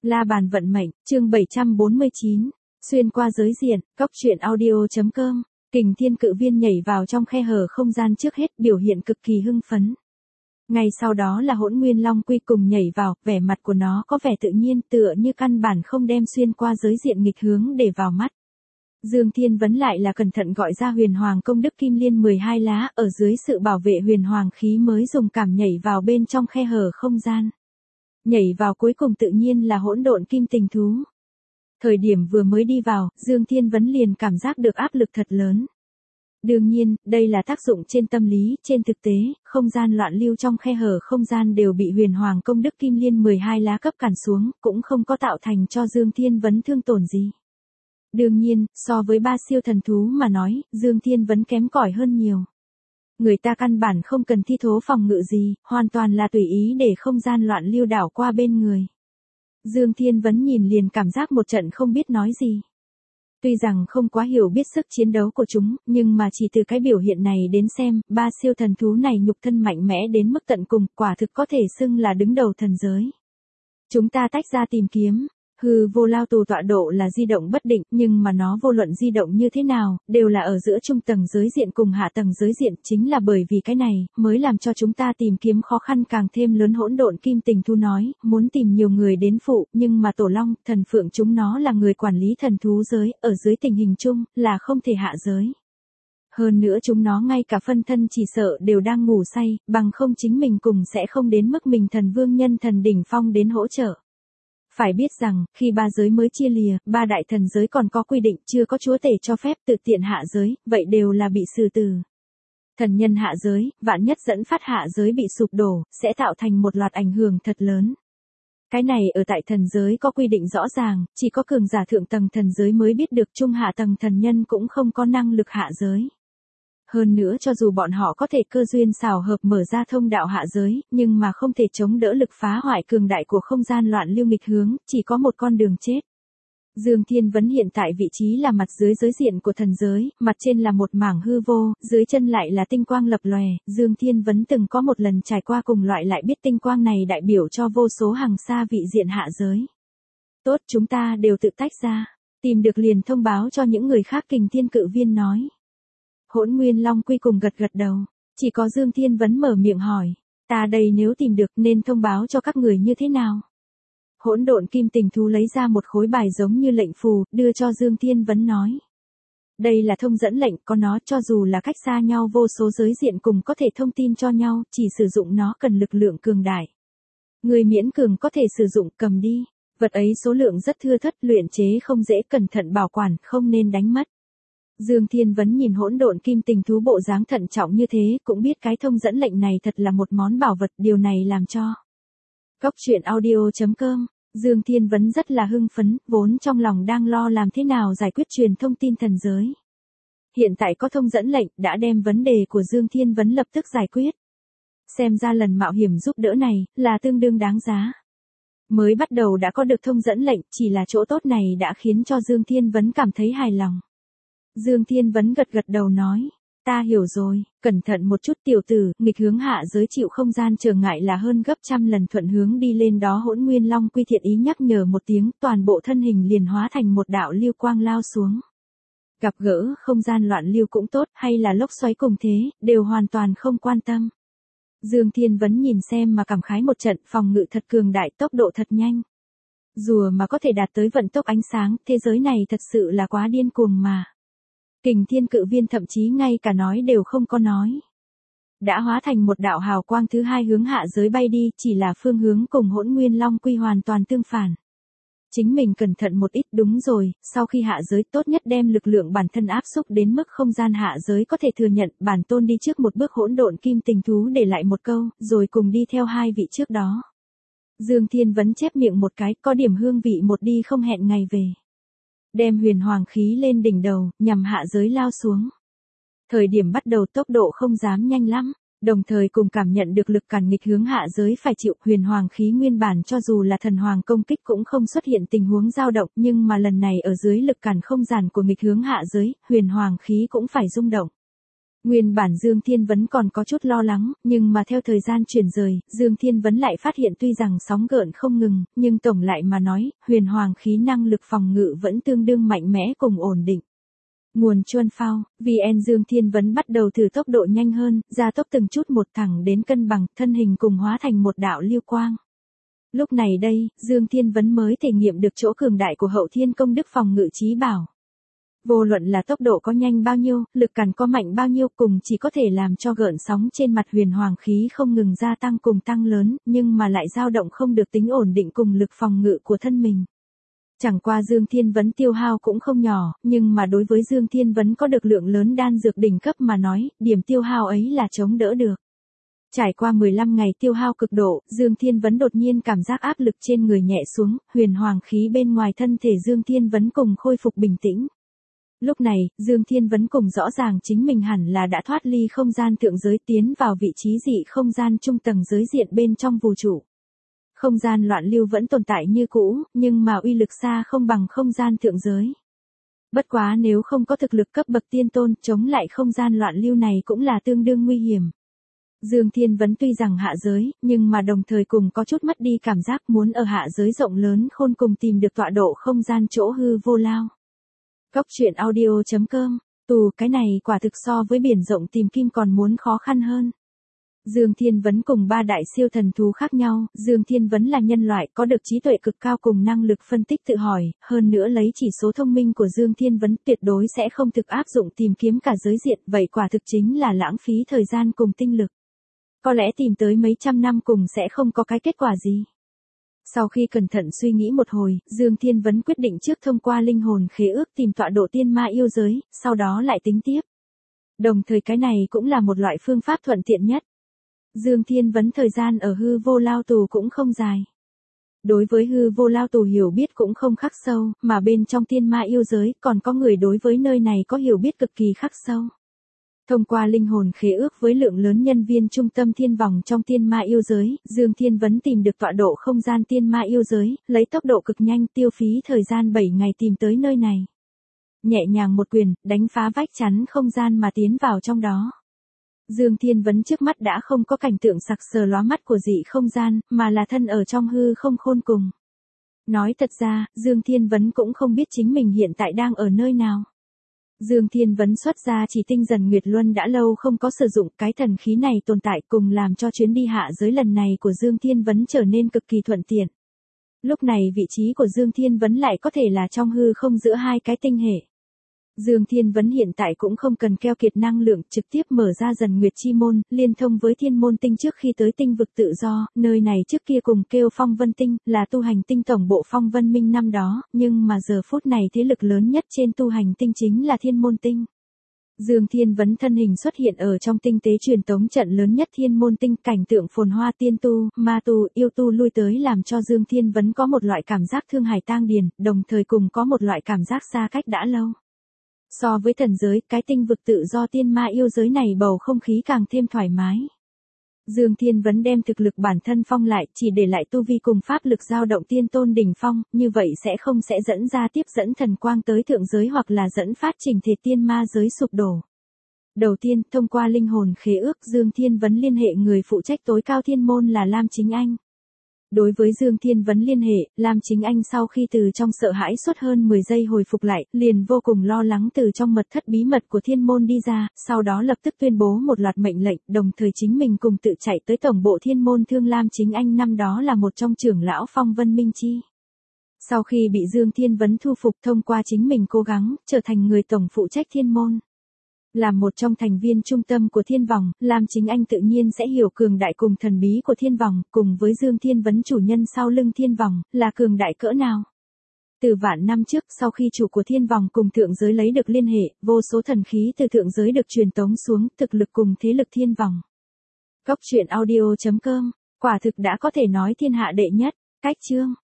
La bàn vận mệnh, chương 749, xuyên qua giới diện, cóc truyện audio.com, Kình Thiên Cự Viên nhảy vào trong khe hở không gian trước hết biểu hiện cực kỳ hưng phấn. Ngay sau đó là Hỗn Nguyên Long Quy cùng nhảy vào, vẻ mặt của nó có vẻ tự nhiên tựa như căn bản không đem xuyên qua giới diện nghịch hướng để vào mắt. Dương Thiên Vấn lại là cẩn thận gọi ra Huyền Hoàng Công Đức Kim Liên 12 lá ở dưới sự bảo vệ Huyền Hoàng khí mới dùng cảm nhảy vào bên trong khe hở không gian. Nhảy vào cuối cùng tự nhiên là hỗn độn kim tình thú. Thời điểm vừa mới đi vào, Dương Thiên Vấn liền cảm giác được áp lực thật lớn. Đương nhiên, đây là tác dụng trên tâm lý, trên thực tế, không gian loạn lưu trong khe hở không gian đều bị Huyền Hoàng Công Đức Kim Liên 12 lá cấp cản xuống, cũng không có tạo thành cho Dương Thiên Vấn thương tổn gì. Đương nhiên, so với ba siêu thần thú mà nói, Dương Thiên Vấn kém cỏi hơn nhiều. Người ta căn bản không cần thi thố phòng ngự gì, hoàn toàn là tùy ý để không gian loạn lưu đảo qua bên người. Dương Thiên Vấn nhìn liền cảm giác một trận không biết nói gì. Tuy rằng không quá hiểu biết sức chiến đấu của chúng, nhưng mà chỉ từ cái biểu hiện này đến xem, ba siêu thần thú này nhục thân mạnh mẽ đến mức tận cùng, quả thực có thể xưng là đứng đầu thần giới. Chúng ta tách ra tìm kiếm. Hư vô lao tù tọa độ là di động bất định, nhưng mà nó vô luận di động như thế nào, đều là ở giữa trung tầng giới diện cùng hạ tầng giới diện, chính là bởi vì cái này, mới làm cho chúng ta tìm kiếm khó khăn càng thêm lớn. Hỗn độn kim tình thú nói, muốn tìm nhiều người đến phụ, nhưng mà tổ long, thần phượng chúng nó là người quản lý thần thú giới, ở dưới tình hình chung, là không thể hạ giới. Hơn nữa chúng nó ngay cả phân thân chỉ sợ đều đang ngủ say, bằng không chính mình cùng sẽ không đến mức mình thần vương nhân thần đỉnh phong đến hỗ trợ. Phải biết rằng, khi ba giới mới chia lìa, ba đại thần giới còn có quy định chưa có chúa tể cho phép tự tiện hạ giới, vậy đều là bị xử tử. Thần nhân hạ giới, vạn nhất dẫn phát hạ giới bị sụp đổ, sẽ tạo thành một loạt ảnh hưởng thật lớn. Cái này ở tại thần giới có quy định rõ ràng, chỉ có cường giả thượng tầng thần giới mới biết được, trung hạ tầng thần nhân cũng không có năng lực hạ giới. Hơn nữa cho dù bọn họ có thể cơ duyên xảo hợp mở ra thông đạo hạ giới, nhưng mà không thể chống đỡ lực phá hoại cường đại của không gian loạn lưu nghịch hướng, chỉ có một con đường chết. Dương Thiên Vấn hiện tại vị trí là mặt dưới giới diện của thần giới, mặt trên là một mảng hư vô, dưới chân lại là tinh quang lập lòe. Dương Thiên Vấn từng có một lần trải qua cùng loại lại biết tinh quang này đại biểu cho vô số hàng xa vị diện hạ giới. Tốt, chúng ta đều tự tách ra, tìm được liền thông báo cho những người khác. Kình Thiên Cự Viên nói. Hỗn Nguyên Long Quy cùng gật gật đầu, chỉ có Dương Thiên Vấn mở miệng hỏi, ta đây nếu tìm được nên thông báo cho các người như thế nào? Hỗn độn kim tình thú lấy ra một khối bài giống như lệnh phù, đưa cho Dương Thiên Vấn nói. Đây là thông dẫn lệnh, có nó cho dù là cách xa nhau vô số giới diện cùng có thể thông tin cho nhau, chỉ sử dụng nó cần lực lượng cường đại. Người miễn cường có thể sử dụng, cầm đi, vật ấy số lượng rất thưa thớt, luyện chế không dễ, cẩn thận bảo quản, không nên đánh mất. Dương Thiên Vấn nhìn hỗn độn kim tình thú bộ dáng thận trọng như thế, cũng biết cái thông dẫn lệnh này thật là một món bảo vật, điều này làm cho cóc truyện audio.com, Dương Thiên Vấn rất là hưng phấn, vốn trong lòng đang lo làm thế nào giải quyết truyền thông tin thần giới. Hiện tại có thông dẫn lệnh, đã đem vấn đề của Dương Thiên Vấn lập tức giải quyết. Xem ra lần mạo hiểm giúp đỡ này, là tương đương đáng giá. Mới bắt đầu đã có được thông dẫn lệnh, chỉ là chỗ tốt này đã khiến cho Dương Thiên Vấn cảm thấy hài lòng. Dương Thiên Vấn gật gật đầu nói, ta hiểu rồi, cẩn thận một chút tiểu tử, nghịch hướng hạ giới chịu không gian trở ngại là hơn gấp trăm lần thuận hướng đi lên đó. Hỗn Nguyên Long Quy thiện ý nhắc nhở một tiếng, toàn bộ thân hình liền hóa thành một đạo lưu quang lao xuống. Gặp gỡ không gian loạn lưu cũng tốt, hay là lốc xoáy cùng thế, đều hoàn toàn không quan tâm. Dương Thiên Vấn nhìn xem mà cảm khái một trận, phòng ngự thật cường đại, tốc độ thật nhanh. Rùa mà có thể đạt tới vận tốc ánh sáng, thế giới này thật sự là quá điên cuồng mà. Kình Thiên Cự Viên thậm chí ngay cả nói đều không có nói. Đã hóa thành một đạo hào quang thứ hai hướng hạ giới bay đi, chỉ là phương hướng cùng Hỗn Nguyên Long Quy hoàn toàn tương phản. Chính mình cẩn thận một ít, đúng rồi, sau khi hạ giới tốt nhất đem lực lượng bản thân áp xúc đến mức không gian hạ giới có thể thừa nhận. Bản tôn đi trước một bước. Hỗn độn kim tình thú để lại một câu, rồi cùng đi theo hai vị trước đó. Dương Thiên Vấn chép miệng một cái, có điểm hương vị một đi không hẹn ngày về. Đem huyền hoàng khí lên đỉnh đầu, nhằm hạ giới lao xuống. Thời điểm bắt đầu tốc độ không dám nhanh lắm, đồng thời cùng cảm nhận được lực cản nghịch hướng hạ giới phải chịu. Huyền hoàng khí nguyên bản cho dù là thần hoàng công kích cũng không xuất hiện tình huống dao động, nhưng mà lần này ở dưới lực cản không gian của nghịch hướng hạ giới, huyền hoàng khí cũng phải rung động. Nguyên bản Dương Thiên Vấn còn có chút lo lắng, nhưng mà theo thời gian chuyển rời, Dương Thiên Vấn lại phát hiện tuy rằng sóng gợn không ngừng, nhưng tổng lại mà nói, huyền hoàng khí năng lực phòng ngự vẫn tương đương mạnh mẽ cùng ổn định. Nguồn Chuan Phao, VN Dương Thiên Vấn bắt đầu thử tốc độ nhanh hơn, gia tốc từng chút một thẳng đến cân bằng, thân hình cùng hóa thành một đạo lưu quang. Lúc này đây, Dương Thiên Vấn mới thể nghiệm được chỗ cường đại của Hậu Thiên Công Đức phòng ngự chí bảo. Vô luận là tốc độ có nhanh bao nhiêu, lực cản có mạnh bao nhiêu cùng chỉ có thể làm cho gợn sóng trên mặt huyền hoàng khí không ngừng gia tăng cùng tăng lớn, nhưng mà lại dao động không được tính ổn định cùng lực phòng ngự của thân mình. Chẳng qua Dương Thiên Vấn tiêu hao cũng không nhỏ, nhưng mà đối với Dương Thiên Vấn có được lượng lớn đan dược đỉnh cấp mà nói, điểm tiêu hao ấy là chống đỡ được. Trải qua 15 ngày tiêu hao cực độ, Dương Thiên Vấn đột nhiên cảm giác áp lực trên người nhẹ xuống, huyền hoàng khí bên ngoài thân thể Dương Thiên Vấn cùng khôi phục bình tĩnh. Lúc này, Dương Thiên Vấn cùng rõ ràng chính mình hẳn là đã thoát ly không gian thượng giới tiến vào vị trí dị không gian trung tầng giới diện bên trong vũ trụ. Không gian loạn lưu vẫn tồn tại như cũ, nhưng mà uy lực xa không bằng không gian thượng giới. Bất quá nếu không có thực lực cấp bậc tiên tôn, chống lại không gian loạn lưu này cũng là tương đương nguy hiểm. Dương Thiên Vấn tuy rằng hạ giới, nhưng mà đồng thời cùng có chút mất đi cảm giác muốn ở hạ giới rộng lớn khôn cùng tìm được tọa độ không gian chỗ hư vô lao. Cóc truyện audio.com, cái này quả thực so với biển rộng tìm kim còn muốn khó khăn hơn. Dương Thiên Vấn cùng ba đại siêu thần thú khác nhau, Dương Thiên Vấn là nhân loại có được trí tuệ cực cao cùng năng lực phân tích tự hỏi, hơn nữa lấy chỉ số thông minh của Dương Thiên Vấn tuyệt đối sẽ không thực áp dụng tìm kiếm cả giới diện, vậy quả thực chính là lãng phí thời gian cùng tinh lực. Có lẽ tìm tới mấy trăm năm cùng sẽ không có cái kết quả gì. Sau khi cẩn thận suy nghĩ một hồi, Dương Thiên Vấn quyết định trước thông qua linh hồn khế ước tìm tọa độ tiên ma yêu giới, sau đó lại tính tiếp. Đồng thời cái này cũng là một loại phương pháp thuận tiện nhất. Dương Thiên Vấn thời gian ở hư vô lao tù cũng không dài. Đối với hư vô lao tù hiểu biết cũng không khắc sâu, mà bên trong tiên ma yêu giới còn có người đối với nơi này có hiểu biết cực kỳ khắc sâu. Thông qua linh hồn khế ước với lượng lớn nhân viên trung tâm thiên vòng trong tiên ma yêu giới, Dương Thiên Vấn tìm được tọa độ không gian tiên ma yêu giới, lấy tốc độ cực nhanh tiêu phí thời gian 7 ngày tìm tới nơi này. Nhẹ nhàng một quyền, đánh phá vách chắn không gian mà tiến vào trong đó. Dương Thiên Vấn trước mắt đã không có cảnh tượng sặc sờ lóa mắt của dị không gian, mà là thân ở trong hư không khôn cùng. Nói thật ra, Dương Thiên Vấn cũng không biết chính mình hiện tại đang ở nơi nào. Dương Thiên Vấn xuất ra chỉ tinh dần Nguyệt Luân đã lâu không có sử dụng, cái thần khí này tồn tại cùng làm cho chuyến đi hạ giới lần này của Dương Thiên Vấn trở nên cực kỳ thuận tiện. Lúc này vị trí của Dương Thiên Vấn lại có thể là trong hư không giữa hai cái tinh hệ. Dương Thiên Vấn hiện tại cũng không cần keo kiệt năng lượng, trực tiếp mở ra dần Nguyệt Chi Môn, liên thông với Thiên Môn Tinh trước khi tới tinh vực tự do, nơi này trước kia cùng kêu Phong Vân Tinh, là tu hành tinh tổng bộ Phong Vân Minh năm đó, nhưng mà giờ phút này thế lực lớn nhất trên tu hành tinh chính là Thiên Môn Tinh. Dương Thiên Vấn thân hình xuất hiện ở trong tinh tế truyền tống trận lớn nhất Thiên Môn Tinh, cảnh tượng phồn hoa tiên tu, ma tu, yêu tu lui tới làm cho Dương Thiên Vấn có một loại cảm giác thương hải tang điền, đồng thời cùng có một loại cảm giác xa cách đã lâu. So với thần giới, cái tinh vực tự do tiên ma yêu giới này bầu không khí càng thêm thoải mái. Dương Thiên Vấn đem thực lực bản thân phong lại, chỉ để lại tu vi cùng pháp lực dao động tiên tôn đỉnh phong, như vậy sẽ dẫn ra tiếp dẫn thần quang tới thượng giới hoặc là dẫn phát trình thể tiên ma giới sụp đổ. Đầu tiên, thông qua linh hồn khế ước, Dương Thiên Vấn liên hệ người phụ trách tối cao thiên môn là Lam Chính Anh. Đối với Dương Thiên Vấn liên hệ, Lam Chính Anh sau khi từ trong sợ hãi suốt hơn 10 giây hồi phục lại, liền vô cùng lo lắng từ trong mật thất bí mật của thiên môn đi ra, sau đó lập tức tuyên bố một loạt mệnh lệnh, đồng thời chính mình cùng tự chạy tới tổng bộ thiên môn thương. Lam Chính Anh năm đó là một trong trưởng lão Phong Vân Minh Chi. Sau khi bị Dương Thiên Vấn thu phục thông qua chính mình cố gắng, trở thành người tổng phụ trách thiên môn. Làm một trong thành viên trung tâm của thiên vòng, Lam Chính Anh tự nhiên sẽ hiểu cường đại cùng thần bí của thiên vòng, cùng với Dương Thiên Vấn chủ nhân sau lưng thiên vòng, là cường đại cỡ nào. Từ vạn năm trước, sau khi chủ của thiên vòng cùng thượng giới lấy được liên hệ, vô số thần khí từ thượng giới được truyền tống xuống, thực lực cùng thế lực thiên vòng. Cóc truyện audio.com, quả thực đã có thể nói thiên hạ đệ nhất. Cách chương